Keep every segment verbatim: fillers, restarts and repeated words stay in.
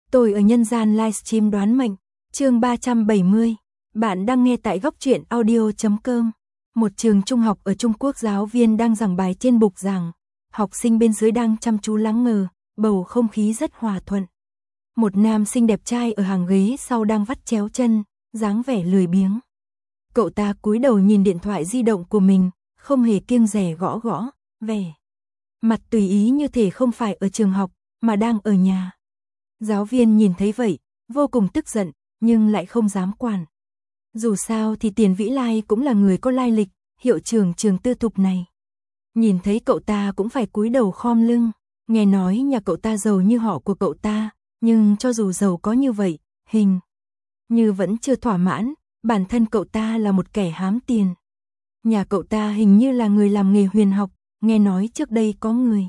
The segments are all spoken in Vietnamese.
Tôi ở nhân gian livestream đoán mệnh, chương ba trăm bảy mươi. Bạn đang nghe tại góc truyện audio chấm com. Một trường trung học ở Trung Quốc, giáo viên đang giảng bài trên bục giảng. Học sinh bên dưới đang chăm chú lắng nghe, bầu không khí rất hòa thuận. Một nam sinh đẹp trai ở hàng ghế sau đang vắt chéo chân, dáng vẻ lười biếng. Cậu ta cúi đầu nhìn điện thoại di động của mình, không hề kiêng dè gõ gõ, vẻ mặt tùy ý như thể không phải ở trường học, mà đang ở nhà. Giáo viên nhìn thấy vậy, vô cùng tức giận, nhưng lại không dám quản. Dù sao thì Tiền Vĩ Lai cũng là người có lai lịch, hiệu trưởng trường tư thục này. Nhìn thấy cậu ta cũng phải cúi đầu khom lưng, nghe nói nhà cậu ta giàu như họ của cậu ta, nhưng cho dù giàu có như vậy, hình như vẫn chưa thỏa mãn, bản thân cậu ta là một kẻ hám tiền. Nhà cậu ta hình như là người làm nghề huyền học, nghe nói trước đây có người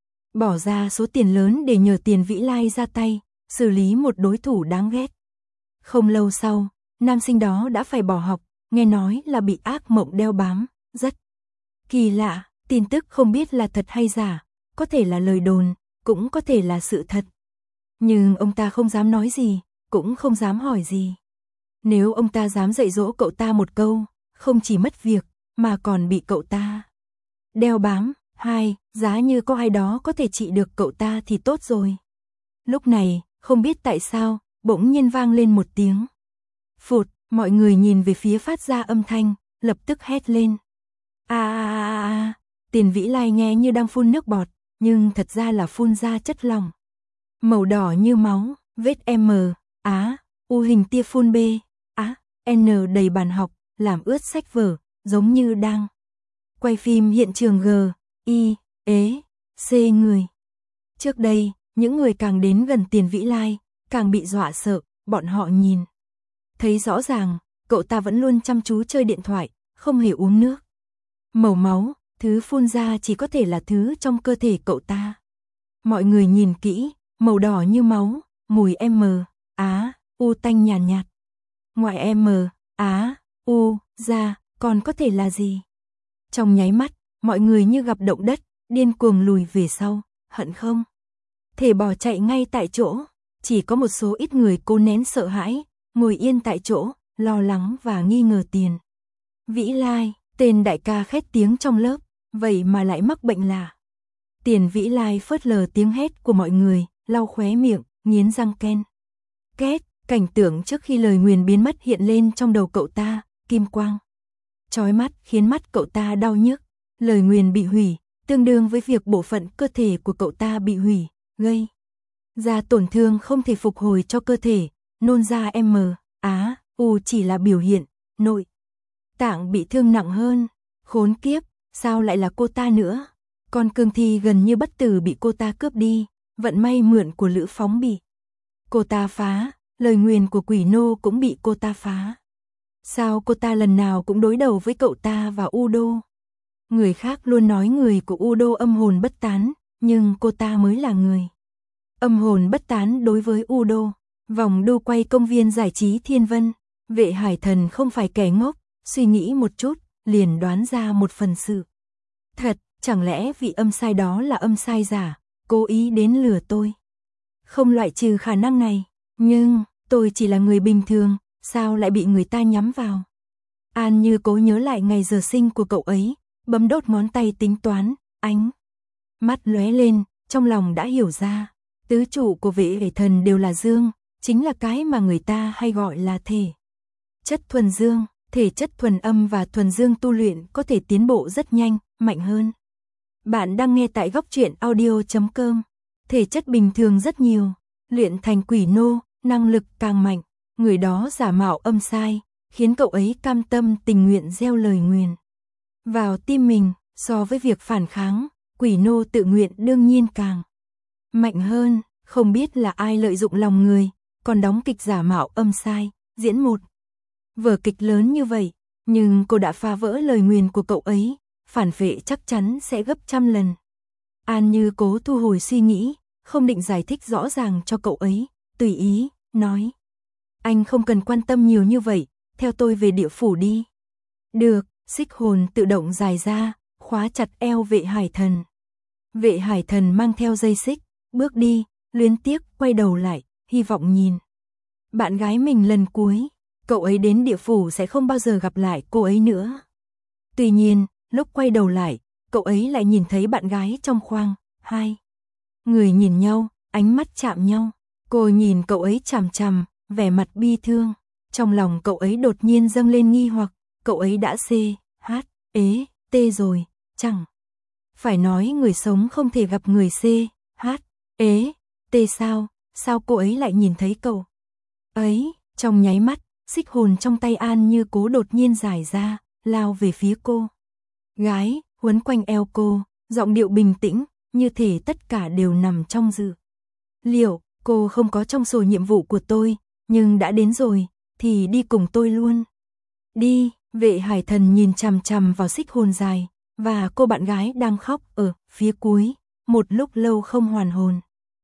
bỏ ra số tiền lớn để nhờ Tiền Vĩ Lai ra tay, xử lý một đối thủ đáng ghét. Không lâu sau, nam sinh đó đã phải bỏ học, nghe nói là bị ác mộng đeo bám, rất kỳ lạ, tin tức không biết là thật hay giả, có thể là lời đồn, cũng có thể là sự thật. Nhưng ông ta không dám nói gì, cũng không dám hỏi gì. Nếu ông ta dám dạy dỗ cậu ta một câu, không chỉ mất việc, mà còn bị cậu ta đeo bám. Hai, giá như có ai đó có thể trị được cậu ta thì tốt rồi. Lúc này, không biết tại sao, bỗng nhiên vang lên một tiếng. Phụt, mọi người nhìn về phía phát ra âm thanh, lập tức hét lên. A a a a, Tiền Vĩ Lai nghe như đang phun nước bọt, nhưng thật ra là phun ra chất lỏng. Màu đỏ như máu, vết M, Á, U hình tia phun B, Á, N đầy bàn học, làm ướt sách vở, giống như đang quay phim hiện trường G, I, ế, C người. Trước đây, những người càng đến gần Tiền Vĩ Lai, càng bị dọa sợ, bọn họ nhìn thấy rõ ràng, cậu ta vẫn luôn chăm chú chơi điện thoại, không hề uống nước. Màu máu, thứ phun ra chỉ có thể là thứ trong cơ thể cậu ta. Mọi người nhìn kỹ, màu đỏ như máu, mùi M, Á, U tanh nhàn nhạt, nhạt. Ngoài M, Á, U, ra, còn có thể là gì? Trong nháy mắt, mọi người như gặp động đất, điên cuồng lùi về sau, hận không thể bỏ chạy ngay tại chỗ. Chỉ có một số ít người cố nén sợ hãi, ngồi yên tại chỗ, lo lắng và nghi ngờ Tiền Vĩ Lai, tên đại ca khét tiếng trong lớp, vậy mà lại mắc bệnh lạ. Tiền Vĩ Lai phớt lờ tiếng hét của mọi người, lau khóe miệng, nghiến răng ken két. Cảnh tượng trước khi lời nguyền biến mất hiện lên trong đầu cậu ta, kim quang chói mắt khiến mắt cậu ta đau nhức. Lời nguyền bị hủy, tương đương với việc bộ phận cơ thể của cậu ta bị hủy, gây ra tổn thương không thể phục hồi cho cơ thể. Nôn ra M, Á, U chỉ là biểu hiện, nội tạng bị thương nặng hơn. Khốn kiếp, sao lại là cô ta nữa? Con cương thi gần như bất tử bị cô ta cướp đi, vận may mượn của Lữ Phóng bị cô ta phá, lời nguyền của Quỷ Nô cũng bị cô ta phá. Sao cô ta lần nào cũng đối đầu với cậu ta và Udo? Người khác luôn nói người của Udo âm hồn bất tán, nhưng cô ta mới là người âm hồn bất tán đối với Udo. Vòng đu quay công viên giải trí Thiên Vân, Vệ Hải Thần không phải kẻ ngốc, suy nghĩ một chút, liền đoán ra một phần sự thật. Chẳng lẽ vị âm sai đó là âm sai giả, cố ý đến lừa tôi? Không loại trừ khả năng này, nhưng tôi chỉ là người bình thường, sao lại bị người ta nhắm vào? An Như cố nhớ lại ngày giờ sinh của cậu ấy, bấm đốt ngón tay tính toán, ánh mắt lóe lên, trong lòng đã hiểu ra, tứ trụ của Vệ Hải Thần đều là dương, chính là cái mà người ta hay gọi là thể chất thuần dương. Thể chất thuần âm và thuần dương tu luyện có thể tiến bộ rất nhanh, mạnh hơn. Bạn đang nghe tại góc truyện audio chấm com. Thể chất bình thường rất nhiều, luyện thành Quỷ Nô, năng lực càng mạnh. Người đó giả mạo âm sai, khiến cậu ấy cam tâm tình nguyện gieo lời nguyền vào tim mình. So với việc phản kháng, Quỷ Nô tự nguyện đương nhiên càng mạnh hơn. Không biết là ai lợi dụng lòng người, còn đóng kịch giả mạo âm sai, diễn một vở kịch lớn như vậy. Nhưng cô đã phá vỡ lời nguyền của cậu ấy, phản vệ chắc chắn sẽ gấp trăm lần. An Như cố thu hồi suy nghĩ, không định giải thích rõ ràng cho cậu ấy, tùy ý, nói. Anh không cần quan tâm nhiều như vậy, theo tôi về địa phủ đi. Được, xích hồn tự động dài ra, khóa chặt eo Vệ Hải Thần. Vệ Hải Thần mang theo dây xích, bước đi, luyến tiếc quay đầu lại, hy vọng nhìn bạn gái mình lần cuối, cậu ấy đến địa phủ sẽ không bao giờ gặp lại cô ấy nữa. Tuy nhiên, lúc quay đầu lại, cậu ấy lại nhìn thấy bạn gái trong khoang, hai người nhìn nhau, ánh mắt chạm nhau. Cô nhìn cậu ấy chằm chằm, vẻ mặt bi thương. Trong lòng cậu ấy đột nhiên dâng lên nghi hoặc, cậu ấy đã C, H, ế, T rồi, chẳng phải nói người sống không thể gặp người C, H, ế, T sao, sao cô ấy lại nhìn thấy cậu ấy? Trong nháy mắt, xích hồn trong tay An Như Cố đột nhiên giải ra, lao về phía cô gái, quấn quanh eo cô, giọng điệu bình tĩnh, như thể tất cả đều nằm trong dự liệu. Cô không có trong sổ nhiệm vụ của tôi, nhưng đã đến rồi, thì đi cùng tôi luôn. Đi, Vệ Hải Thần nhìn chằm chằm vào xích hồn dài, và cô bạn gái đang khóc ở phía cuối, một lúc lâu không hoàn hồn.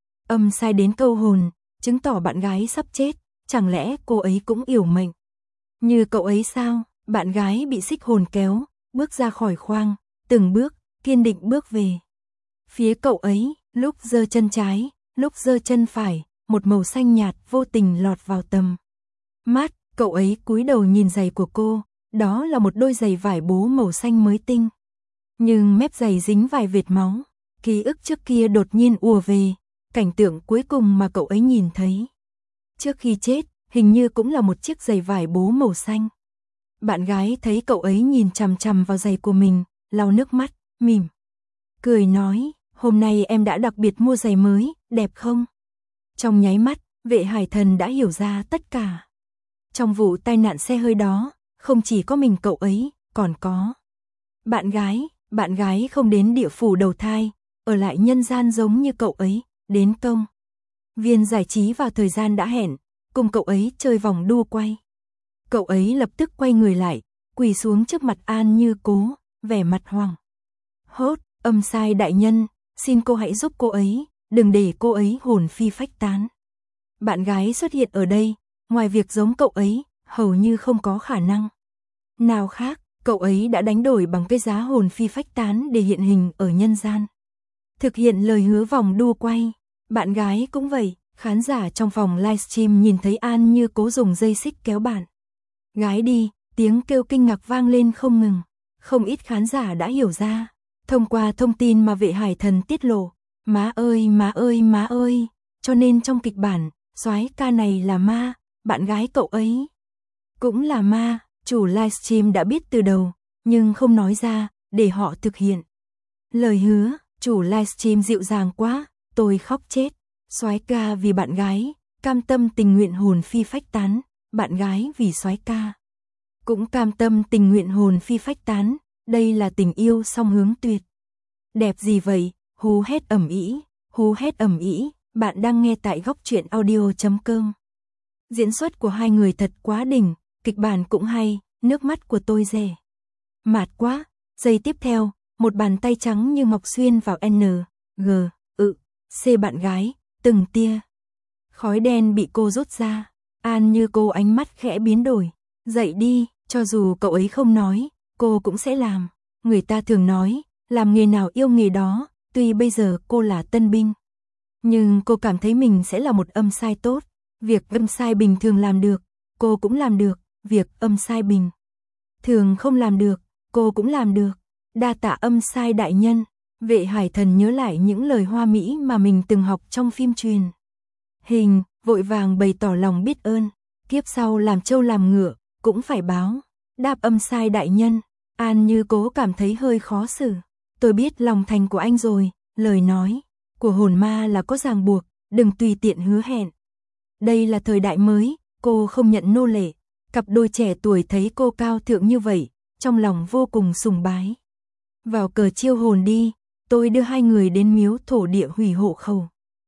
Âm sai đến câu hồn, chứng tỏ bạn gái sắp chết, chẳng lẽ cô ấy cũng yểu mệnh như cậu ấy sao? Bạn gái bị xích hồn kéo, bước ra khỏi khoang, từng bước, kiên định bước về phía cậu ấy, lúc giơ chân trái, lúc giơ chân phải, một màu xanh nhạt vô tình lọt vào tầm mắt. Cậu ấy cúi đầu nhìn giày của cô, đó là một đôi giày vải bố màu xanh mới tinh. Nhưng mép giày dính vài vệt máu, ký ức trước kia đột nhiên ùa về, cảnh tượng cuối cùng mà cậu ấy nhìn thấy trước khi chết, hình như cũng là một chiếc giày vải bố màu xanh. Bạn gái thấy cậu ấy nhìn chằm chằm vào giày của mình, lau nước mắt, mỉm cười nói, hôm nay em đã đặc biệt mua giày mới, đẹp không? Trong nháy mắt, Vệ Hải Thần đã hiểu ra tất cả. Trong vụ tai nạn xe hơi đó, không chỉ có mình cậu ấy, còn có bạn gái, bạn gái không đến địa phủ đầu thai, ở lại nhân gian giống như cậu ấy, đến công viên giải trí vào thời gian đã hẹn, cùng cậu ấy chơi vòng đua quay. Cậu ấy lập tức quay người lại, quỳ xuống trước mặt An Như Cố, vẻ mặt hoảng hốt, âm sai đại nhân, xin cô hãy giúp cô ấy, đừng để cô ấy hồn phi phách tán. Bạn gái xuất hiện ở đây, ngoài việc giống cậu ấy, hầu như không có khả năng nào khác, cậu ấy đã đánh đổi bằng cái giá hồn phi phách tán để hiện hình ở nhân gian. Thực hiện lời hứa vòng đua quay, bạn gái cũng vậy, khán giả trong phòng livestream nhìn thấy An Như Cố dùng dây xích kéo bạn gái đi, tiếng kêu kinh ngạc vang lên không ngừng. Không ít khán giả đã hiểu ra, thông qua thông tin mà Vệ Hải Thần tiết lộ, má ơi má ơi má ơi, cho nên trong kịch bản, soái ca này là ma, bạn gái cậu ấy cũng là ma. Chủ livestream đã biết từ đầu, nhưng không nói ra, để họ thực hiện lời hứa. Chủ livestream dịu dàng quá, tôi khóc chết. Soái ca vì bạn gái, cam tâm tình nguyện hồn phi phách tán, bạn gái vì soái ca cũng cam tâm tình nguyện hồn phi phách tán, đây là tình yêu song hướng tuyệt đẹp gì vậy? Hú hét ầm ĩ, hú hét ầm ĩ. Bạn đang nghe tại góc truyện audio chấm com. Diễn xuất của hai người thật quá đỉnh, kịch bản cũng hay, nước mắt của tôi rẻ mạt quá. Giây tiếp theo, một bàn tay trắng như ngọc xuyên vào N, G, ự, C bạn gái, từng tia khói đen bị cô rút ra. An Như Cố ánh mắt khẽ biến đổi, dậy đi, cho dù cậu ấy không nói, cô cũng sẽ làm. Người ta thường nói, làm nghề nào yêu nghề đó, tuy bây giờ cô là tân binh, nhưng cô cảm thấy mình sẽ là một âm sai tốt. Việc âm sai bình thường làm được, cô cũng làm được. Việc âm sai bình thường không làm được, cô cũng làm được. Đa tạ âm sai đại nhân. Vệ Hải Thần nhớ lại những lời hoa mỹ mà mình từng học trong phim truyền hình, vội vàng bày tỏ lòng biết ơn. Kiếp sau làm trâu làm ngựa, cũng phải báo đáp âm sai đại nhân. An Như Cố cảm thấy hơi khó xử. Tôi biết lòng thành của anh rồi, lời nói của hồn ma là có ràng buộc, đừng tùy tiện hứa hẹn. Đây là thời đại mới, cô không nhận nô lệ. Cặp đôi trẻ tuổi thấy cô cao thượng như vậy, trong lòng vô cùng sùng bái. Vào cờ chiêu hồn đi, tôi đưa hai người đến miếu thổ địa hủy hộ khẩu.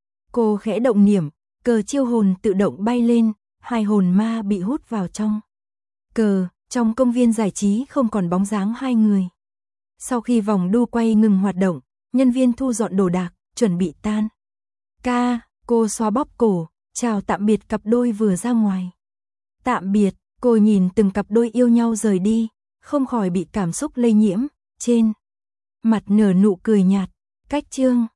Cô khẽ động niệm, cờ chiêu hồn tự động bay lên, hai hồn ma bị hút vào trong cờ. Trong công viên giải trí không còn bóng dáng hai người. Sau khi vòng đu quay ngừng hoạt động, nhân viên thu dọn đồ đạc, chuẩn bị tan ca. Cô xoa bóp cổ, chào tạm biệt cặp đôi vừa ra ngoài. Tạm biệt. Cô nhìn từng cặp đôi yêu nhau rời đi, không khỏi bị cảm xúc lây nhiễm, trên mặt nở nụ cười nhạt. Cách chương